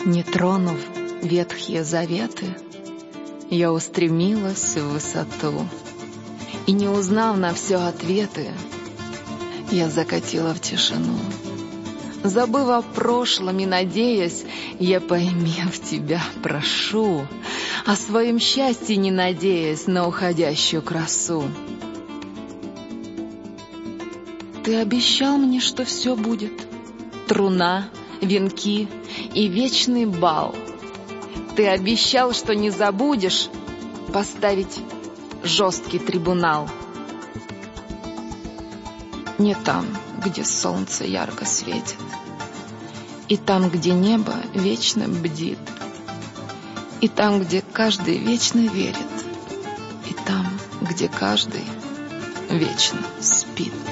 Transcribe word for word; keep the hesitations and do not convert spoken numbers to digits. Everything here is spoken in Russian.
Не тронув ветхие заветы, я устремилась в высоту, и, не узнав на все ответы, я закатила в тишину. Забыв о прошлом и надеясь, я, поймев тебя, прошу, о своем счастье не надеясь на уходящую красу. Ты обещал мне, что все будет: труна, венки и вечный бал. Ты обещал, что не забудешь поставить жесткий трибунал. Не там, где солнце ярко светит, и там, где небо вечно бдит, и там, где каждый вечно верит, и там, где каждый вечно спит.